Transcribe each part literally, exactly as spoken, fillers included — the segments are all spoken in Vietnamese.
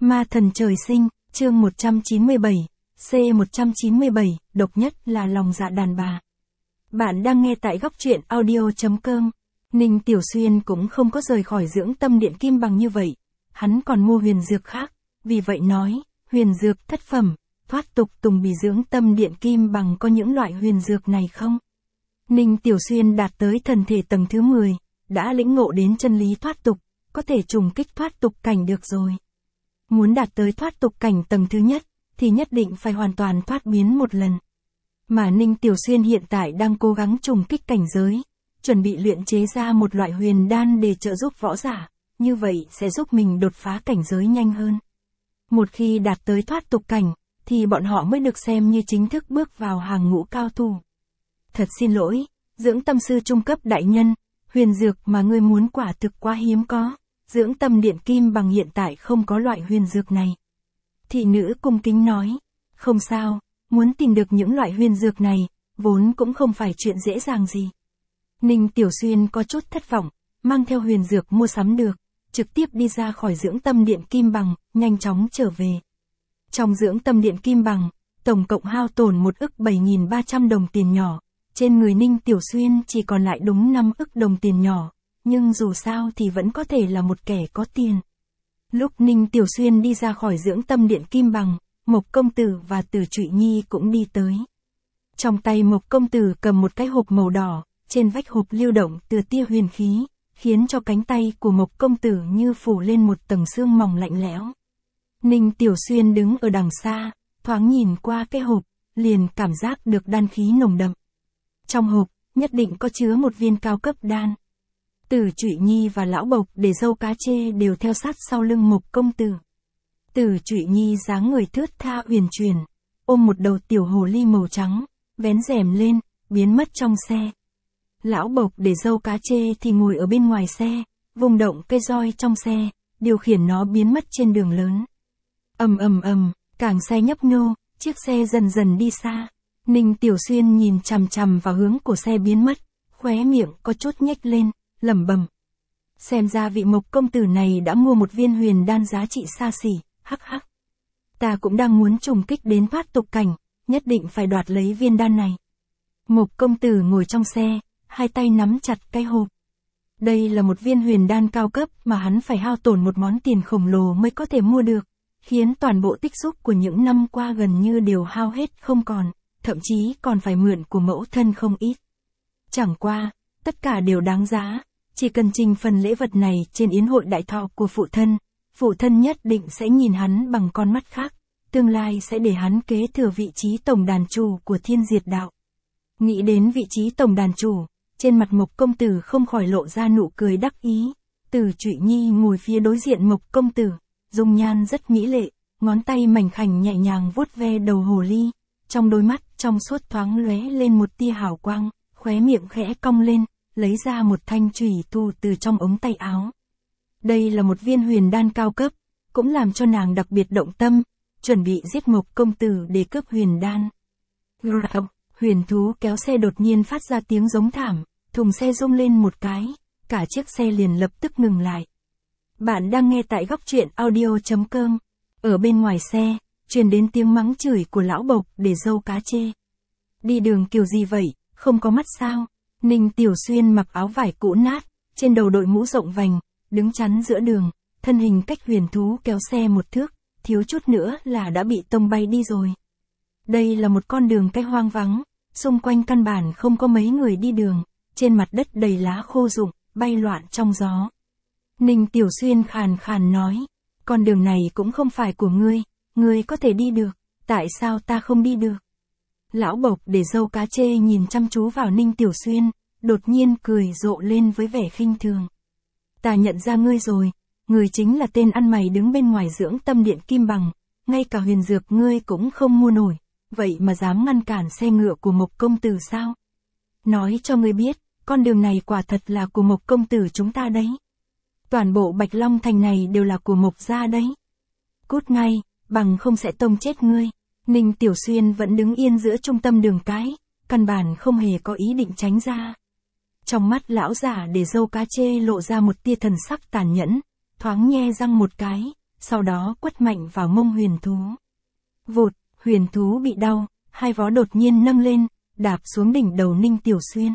Ma thần trời sinh, chương một trăm chín mươi bảy, C một trăm chín mươi bảy, độc nhất là lòng dạ đàn bà. Bạn đang nghe tại góc truyện audio chấm com. Ninh Tiểu Xuyên cũng không có rời khỏi dưỡng tâm điện kim bằng như vậy. Hắn còn mua huyền dược khác, vì vậy nói, huyền dược thất phẩm, thoát tục tùng bì dưỡng tâm điện kim bằng có những loại huyền dược này không? Ninh Tiểu Xuyên đạt tới thần thể tầng thứ mười, đã lĩnh ngộ đến chân lý thoát tục, có thể trùng kích thoát tục cảnh được rồi. Muốn đạt tới thoát tục cảnh tầng thứ nhất, thì nhất định phải hoàn toàn thoát biến một lần. Mà Ninh Tiểu Xuyên hiện tại đang cố gắng trùng kích cảnh giới, chuẩn bị luyện chế ra một loại huyền đan để trợ giúp võ giả, như vậy sẽ giúp mình đột phá cảnh giới nhanh hơn. Một khi đạt tới thoát tục cảnh, thì bọn họ mới được xem như chính thức bước vào hàng ngũ cao thủ. Thật xin lỗi, dưỡng tâm sư trung cấp đại nhân, huyền dược mà ngươi muốn quả thực quá hiếm có. Dưỡng tâm điện kim bằng hiện tại không có loại huyền dược này. Thị nữ cung kính nói, không sao, muốn tìm được những loại huyền dược này, vốn cũng không phải chuyện dễ dàng gì. Ninh Tiểu Xuyên có chút thất vọng, mang theo huyền dược mua sắm được, trực tiếp đi ra khỏi dưỡng tâm điện kim bằng, nhanh chóng trở về. Trong dưỡng tâm điện kim bằng, tổng cộng hao tổn một ức bảy nghìn ba trăm đồng tiền nhỏ, trên người Ninh Tiểu Xuyên chỉ còn lại đúng năm ức đồng tiền nhỏ. Nhưng dù sao thì vẫn có thể là một kẻ có tiền. Lúc Ninh Tiểu Xuyên đi ra khỏi dưỡng tâm điện kim bằng, Mộc Công Tử và Từ Trụy Nhi cũng đi tới. Trong tay Mộc Công Tử cầm một cái hộp màu đỏ, trên vách hộp lưu động từ tia huyền khí, khiến cho cánh tay của Mộc Công Tử như phủ lên một tầng sương mỏng lạnh lẽo. Ninh Tiểu Xuyên đứng ở đằng xa, thoáng nhìn qua cái hộp, liền cảm giác được đan khí nồng đậm. Trong hộp, nhất định có chứa một viên cao cấp đan. Từ Trụy Nhi và lão Bộc để dâu cá chê đều theo sát sau lưng Mộc Công Tử. Từ Trụy Nhi dáng người thướt tha uyển chuyển, ôm một đầu tiểu hồ ly màu trắng, vén rèm lên, biến mất trong xe. Lão Bộc để dâu cá chê thì ngồi ở bên ngoài xe, vung động cây roi trong xe, điều khiển nó biến mất trên đường lớn. Ầm ầm ầm, càng xe nhấp nhô, chiếc xe dần dần đi xa. Ninh Tiểu Xuyên nhìn chằm chằm vào hướng của xe biến mất, khóe miệng có chút nhếch lên, lẩm bẩm. Xem ra vị Mộc Công Tử này đã mua một viên huyền đan giá trị xa xỉ, hắc hắc. Ta cũng đang muốn trùng kích đến thoát tục cảnh, nhất định phải đoạt lấy viên đan này. Mộc Công Tử ngồi trong xe, hai tay nắm chặt cái hộp. Đây là một viên huyền đan cao cấp mà hắn phải hao tổn một món tiền khổng lồ mới có thể mua được, khiến toàn bộ tích xúc của những năm qua gần như đều hao hết không còn, thậm chí còn phải mượn của mẫu thân không ít. Chẳng qua, tất cả đều đáng giá. Chỉ cần trình phần lễ vật này trên yến hội đại thọ của phụ thân, phụ thân nhất định sẽ nhìn hắn bằng con mắt khác, tương lai sẽ để hắn kế thừa vị trí tổng đàn chủ của Thiên Diệt Đạo. Nghĩ đến vị trí tổng đàn chủ, trên mặt Mộc Công Tử không khỏi lộ ra nụ cười đắc ý. Từ Trụy Nhi ngồi phía đối diện Mộc Công Tử, dung nhan rất mỹ lệ, ngón tay mảnh khảnh nhẹ nhàng vuốt ve đầu hồ ly, trong đôi mắt trong suốt thoáng lóe lên một tia hào quang, khóe miệng khẽ cong lên, lấy ra một thanh chùy thủ từ trong ống tay áo. Đây là một viên huyền đan cao cấp, cũng làm cho nàng đặc biệt động tâm, chuẩn bị giết Mộc Công Tử để cướp huyền đan. Huyền thú kéo xe đột nhiên phát ra tiếng giống thảm, thùng xe rung lên một cái, cả chiếc xe liền lập tức ngừng lại. Bạn đang nghe tại góc truyện audio chấm com. Ở bên ngoài xe, truyền đến tiếng mắng chửi của lão Bộc để dâu cá chê. Đi đường kiểu gì vậy, không có mắt sao? Ninh Tiểu Xuyên mặc áo vải cũ nát, trên đầu đội mũ rộng vành, đứng chắn giữa đường, thân hình cách huyền thú kéo xe một thước, thiếu chút nữa là đã bị tông bay đi rồi. Đây là một con đường cái hoang vắng, xung quanh căn bản không có mấy người đi đường, trên mặt đất đầy lá khô rụng, bay loạn trong gió. Ninh Tiểu Xuyên khàn khàn nói, con đường này cũng không phải của ngươi, ngươi có thể đi được, tại sao ta không đi được? Lão Bộc để dâu cá chê nhìn chăm chú vào Ninh Tiểu Xuyên, đột nhiên cười rộ lên với vẻ khinh thường. Ta nhận ra ngươi rồi, ngươi chính là tên ăn mày đứng bên ngoài dưỡng tâm điện kim bằng, ngay cả huyền dược ngươi cũng không mua nổi, vậy mà dám ngăn cản xe ngựa của Mộc Công Tử sao? Nói cho ngươi biết, con đường này quả thật là của Mộc Công Tử chúng ta đấy. Toàn bộ Bạch Long Thành này đều là của Mộc gia đấy. Cút ngay, bằng không sẽ tông chết ngươi. Ninh Tiểu Xuyên vẫn đứng yên giữa trung tâm đường cái, căn bản không hề có ý định tránh ra. Trong mắt lão giả để dâu cá chê lộ ra một tia thần sắc tàn nhẫn, thoáng nhe răng một cái, sau đó quất mạnh vào mông huyền thú. Vụt, huyền thú bị đau, hai vó đột nhiên nâng lên, đạp xuống đỉnh đầu Ninh Tiểu Xuyên.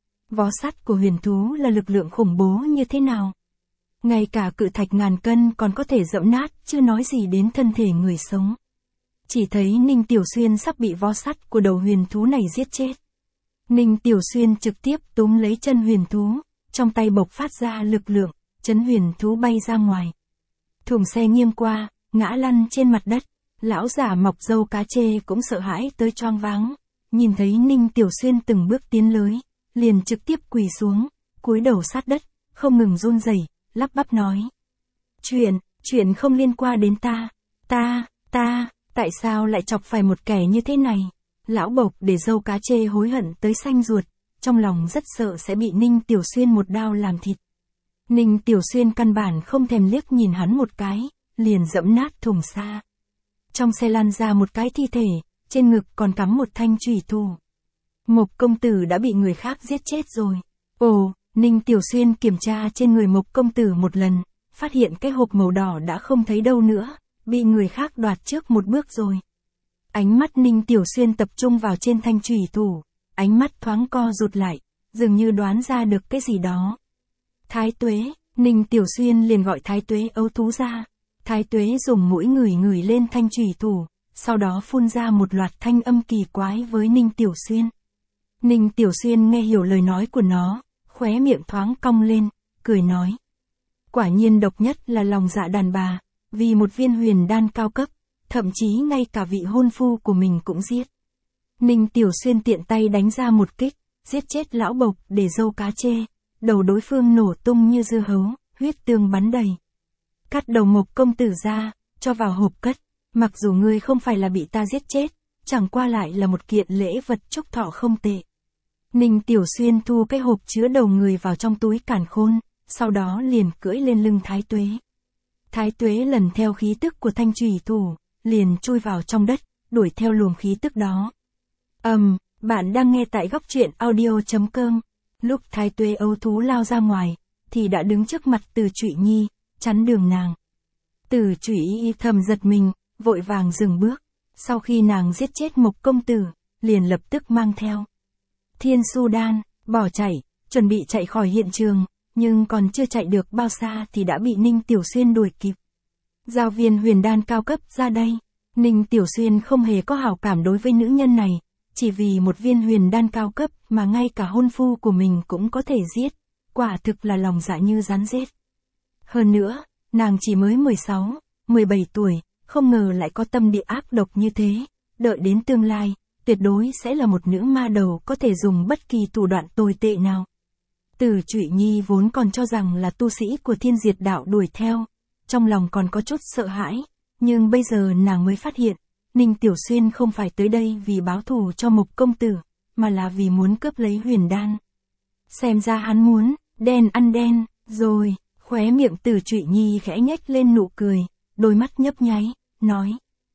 Vó sắt của huyền thú là lực lượng khủng bố như thế nào? Ngay cả cự thạch ngàn cân còn có thể dẫm nát, chưa nói gì đến thân thể người sống. Chỉ thấy Ninh Tiểu Xuyên sắp bị vó sắt của đầu huyền thú này giết chết. Ninh Tiểu Xuyên trực tiếp túm lấy chân huyền thú, trong tay bộc phát ra lực lượng, chấn huyền thú bay ra ngoài. Thùng xe nghiêng qua, ngã lăn trên mặt đất, lão giả mọc râu cá chê cũng sợ hãi tới choáng váng, nhìn thấy Ninh Tiểu Xuyên từng bước tiến tới, liền trực tiếp quỳ xuống, cúi đầu sát đất, không ngừng run rẩy, lắp bắp nói. Chuyện, chuyện không liên quan đến ta, ta, ta, tại sao lại chọc phải một kẻ như thế này? Lão bộc để râu cá chê hối hận tới xanh ruột, trong lòng rất sợ sẽ bị Ninh Tiểu Xuyên một đao làm thịt. Ninh Tiểu Xuyên căn bản không thèm liếc nhìn hắn một cái, liền dẫm nát thùng xa. Trong xe lăn ra một cái thi thể, trên ngực còn cắm một thanh chùy thủ. Mộc công tử đã bị người khác giết chết rồi. Ồ, Ninh Tiểu Xuyên kiểm tra trên người Mộc công tử một lần, phát hiện cái hộp màu đỏ đã không thấy đâu nữa, bị người khác đoạt trước một bước rồi. Ánh mắt Ninh Tiểu Xuyên tập trung vào trên thanh chùy thủ, ánh mắt thoáng co rụt lại, dường như đoán ra được cái gì đó. Thái Tuế, Ninh Tiểu Xuyên liền gọi Thái Tuế ấu thú ra. Thái Tuế dùng mũi ngửi ngửi lên thanh chùy thủ, sau đó phun ra một loạt thanh âm kỳ quái với Ninh Tiểu Xuyên. Ninh Tiểu Xuyên nghe hiểu lời nói của nó, khóe miệng thoáng cong lên, cười nói. Quả nhiên độc nhất là lòng dạ đàn bà, vì một viên huyền đan cao cấp, thậm chí ngay cả vị hôn phu của mình cũng giết. Ninh Tiểu Xuyên tiện tay đánh ra một kích, giết chết lão bộc để dâu cá chê, đầu đối phương nổ tung như dưa hấu, huyết tương bắn đầy. Cắt đầu Mộc công tử ra, cho vào hộp cất, mặc dù ngươi không phải là bị ta giết chết, chẳng qua lại là một kiện lễ vật chúc thọ không tệ. Ninh Tiểu Xuyên thu cái hộp chứa đầu người vào trong túi càn khôn, sau đó liền cưỡi lên lưng Thái Tuế. Thái Tuế lần theo khí tức của thanh chùy thủ, liền chui vào trong đất, đuổi theo luồng khí tức đó. Ầm, um, bạn đang nghe tại góc truyện audio chấm com. Lúc Thái Tuế ấu thú lao ra ngoài, thì đã đứng trước mặt Từ Trụy Nhi, chắn đường nàng. Từ Trụy Y thầm giật mình, vội vàng dừng bước. Sau khi nàng giết chết Mộc công tử, liền lập tức mang theo Thiên Su Đan, bỏ chạy, chuẩn bị chạy khỏi hiện trường, nhưng còn chưa chạy được bao xa thì đã bị Ninh Tiểu Xuyên đuổi kịp. Giao viên huyền đan cao cấp ra đây. Ninh Tiểu Xuyên không hề có hảo cảm đối với nữ nhân này, chỉ vì một viên huyền đan cao cấp mà ngay cả hôn phu của mình cũng có thể giết, quả thực là lòng dạ như rắn rết. Hơn nữa, nàng chỉ mới mười sáu, mười bảy tuổi, không ngờ lại có tâm địa ác độc như thế, đợi đến tương lai, tuyệt đối sẽ là một nữ ma đầu có thể dùng bất kỳ thủ đoạn tồi tệ nào. Từ Trụy Nhi vốn còn cho rằng là tu sĩ của Thiên Diệt Đạo đuổi theo, trong lòng còn có chút sợ hãi, nhưng bây giờ nàng mới phát hiện, Ninh Tiểu Xuyên không phải tới đây vì báo thù cho Mộc công tử, mà là vì muốn cướp lấy huyền đan. Xem ra hắn muốn, đen ăn đen, rồi, khóe miệng Từ Trụy Nhi khẽ nhếch lên nụ cười, đôi mắt nhấp nháy, nói.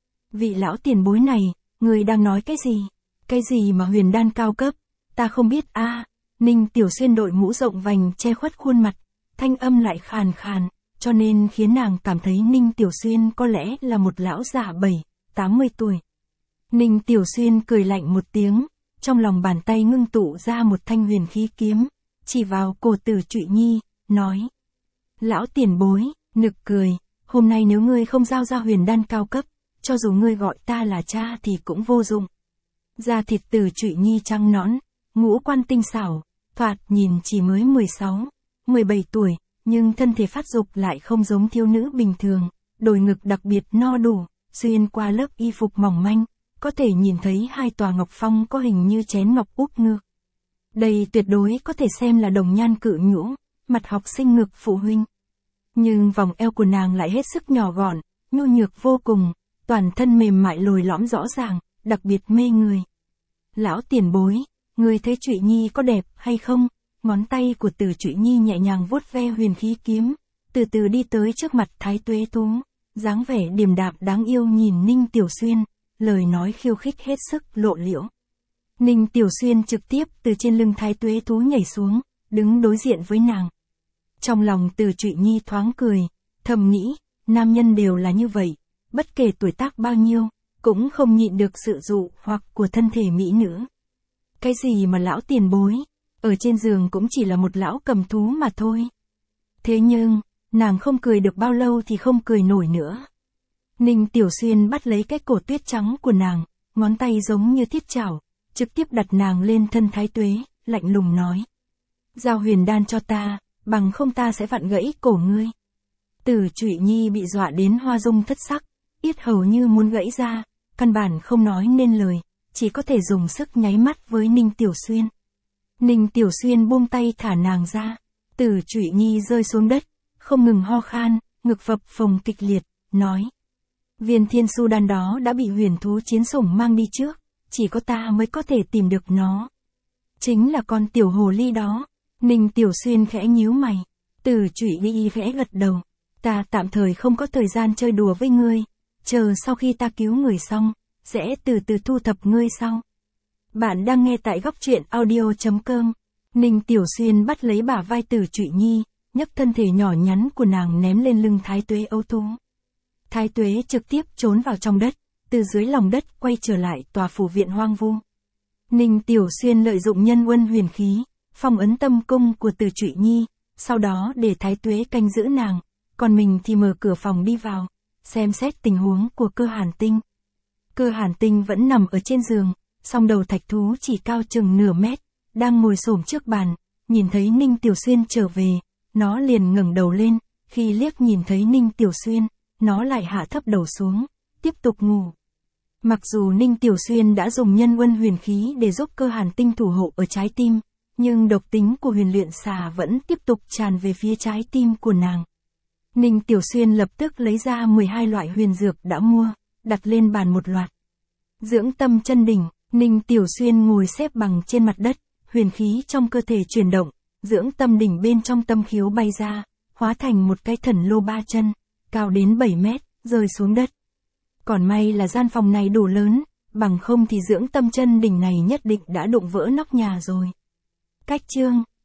Vị lão tiền bối này, người đang nói cái gì? Cái gì mà huyền đan cao cấp? Ta không biết a. À, Ninh Tiểu Xuyên đội mũ rộng vành che khuất khuôn mặt, thanh âm lại khàn khàn, cho nên khiến nàng cảm thấy Ninh Tiểu Xuyên có lẽ là một lão già bảy, tám mươi tuổi. Ninh Tiểu Xuyên cười lạnh một tiếng, trong lòng bàn tay ngưng tụ ra một thanh huyền khí kiếm, chỉ vào cổ Từ Trụy Nhi, nói. Lão tiền bối, nực cười, hôm nay nếu ngươi không giao ra huyền đan cao cấp, cho dù ngươi gọi ta là cha thì cũng vô dụng. Da thịt Từ Trụy Nhi trắng nõn, ngũ quan tinh xảo, thoạt nhìn chỉ mới mười sáu, mười bảy tuổi, nhưng thân thể phát dục lại không giống thiếu nữ bình thường, đồi ngực đặc biệt no đủ, xuyên qua lớp y phục mỏng manh, có thể nhìn thấy hai tòa ngọc phong có hình như chén ngọc úp ngược. Đây tuyệt đối có thể xem là đồng nhan cự nhũ, mặt học sinh ngực phụ huynh. Nhưng vòng eo của nàng lại hết sức nhỏ gọn, nhu nhược vô cùng, toàn thân mềm mại lồi lõm rõ ràng, đặc biệt mê người. Lão tiền bối, người thấy Trụy Nhi có đẹp hay không? Ngón tay của Từ Trụy Nhi nhẹ nhàng vuốt ve huyền khí kiếm, từ từ đi tới trước mặt Thái Tuế Tú, dáng vẻ điềm đạm đáng yêu nhìn Ninh Tiểu Xuyên, lời nói khiêu khích hết sức lộ liễu. Ninh Tiểu Xuyên trực tiếp từ trên lưng Thái Tuế Tú nhảy xuống, đứng đối diện với nàng. Trong lòng Từ Trụy Nhi thoáng cười, thầm nghĩ, nam nhân đều là như vậy, bất kể tuổi tác bao nhiêu, cũng không nhịn được sự dụ hoặc của thân thể mỹ nữ. Cái gì mà lão tiền bối, ở trên giường cũng chỉ là một lão cầm thú mà thôi. Thế nhưng, nàng không cười được bao lâu thì không cười nổi nữa. Ninh Tiểu Xuyên bắt lấy cái cổ tuyết trắng của nàng, ngón tay giống như thiết chảo, trực tiếp đặt nàng lên thân Thái Tuế, lạnh lùng nói. Giao huyền đan cho ta, bằng không ta sẽ vặn gãy cổ ngươi. Tử Trụy Nhi bị dọa đến hoa dung thất sắc, yết hầu như muốn gãy ra, căn bản không nói nên lời, chỉ có thể dùng sức nháy mắt với Ninh Tiểu Xuyên. Ninh Tiểu Xuyên buông tay thả nàng ra, Tử Trụy Nhi rơi xuống đất, không ngừng ho khan, ngực phập phồng kịch liệt, nói. Viên thiên su đan đó đã bị huyền thú chiến sủng mang đi trước, chỉ có ta mới có thể tìm được nó. Chính là con tiểu hồ ly đó. Ninh Tiểu Xuyên khẽ nhíu mày, Tử Trụy Nhi khẽ gật đầu. Ta tạm thời không có thời gian chơi đùa với ngươi, chờ sau khi ta cứu người xong, sẽ từ từ thu thập ngươi sau. Bạn đang nghe tại góc truyện audio chấm com. Ninh Tiểu Xuyên bắt lấy bả vai Tử Trụy Nhi, nhấc thân thể nhỏ nhắn của nàng ném lên lưng Thái Tuế ấu thú. Thái Tuế trực tiếp trốn vào trong đất, từ dưới lòng đất quay trở lại tòa phủ viện hoang vu. Ninh Tiểu Xuyên lợi dụng nhân quân huyền khí, phong ấn tâm cung của Tử Trụy Nhi, sau đó để Thái Tuế canh giữ nàng, còn mình thì mở cửa phòng đi vào, xem xét tình huống của Cơ Hàn Tinh. Cơ Hàn Tinh vẫn nằm ở trên giường, song đầu thạch thú chỉ cao chừng nửa mét, đang ngồi xổm trước bàn, nhìn thấy Ninh Tiểu Xuyên trở về, nó liền ngẩng đầu lên, khi liếc nhìn thấy Ninh Tiểu Xuyên, nó lại hạ thấp đầu xuống, tiếp tục ngủ. Mặc dù Ninh Tiểu Xuyên đã dùng nhân quân huyền khí để giúp Cơ Hàn Tinh thủ hộ ở trái tim, nhưng độc tính của huyền luyện xà vẫn tiếp tục tràn về phía trái tim của nàng. Ninh Tiểu Xuyên lập tức lấy ra mười hai loại huyền dược đã mua, đặt lên bàn một loạt. Dưỡng tâm chân đỉnh, Ninh Tiểu Xuyên ngồi xếp bằng trên mặt đất, huyền khí trong cơ thể chuyển động, dưỡng tâm đỉnh bên trong tâm khiếu bay ra, hóa thành một cái thần lô ba chân, cao đến bảy mét, rơi xuống đất. Còn may là gian phòng này đủ lớn, bằng không thì dưỡng tâm chân đỉnh này nhất định đã đụng vỡ nóc nhà rồi. Cách chương